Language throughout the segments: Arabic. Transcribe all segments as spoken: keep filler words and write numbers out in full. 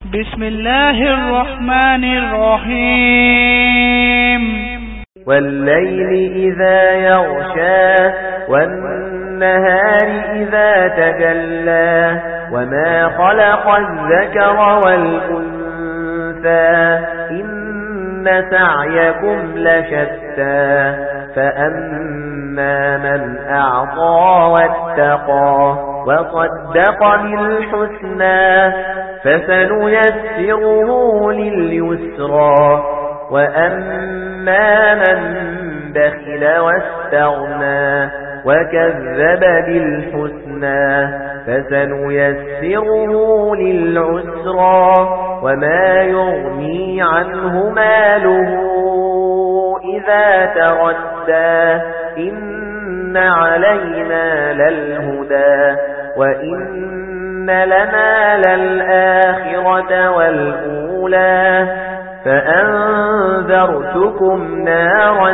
بسم الله الرحمن الرحيم والليل إذا يغشى والنهار إذا تجلى وما خلق الذكر والأنثى إن سعيكم لشتى فأما من أعطى واتقى وصدق بالحسنى فسنيسره لليسرى وأما من بخل واستغنى وكذب بالحسنى فسنيسره للعسرى وما يغني عنه ماله إذا تردى إن علينا للهدى وإن لنا للآخرة والأولى فأنذرتكم نارا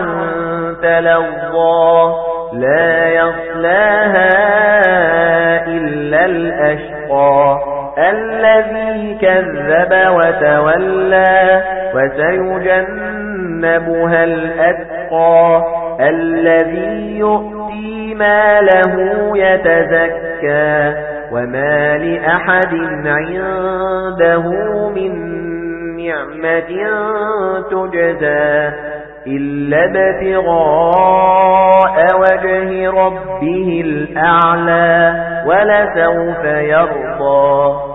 تلظى لا يصلاها إلا الأشقى الذي كذب وتولى وسيجنبها الأتقى الذي يؤتي ماله يتزكى وما لأحد عنده من نعمة تجزى إلا ابتغاء وجه ربه الأعلى ولسوف يرضى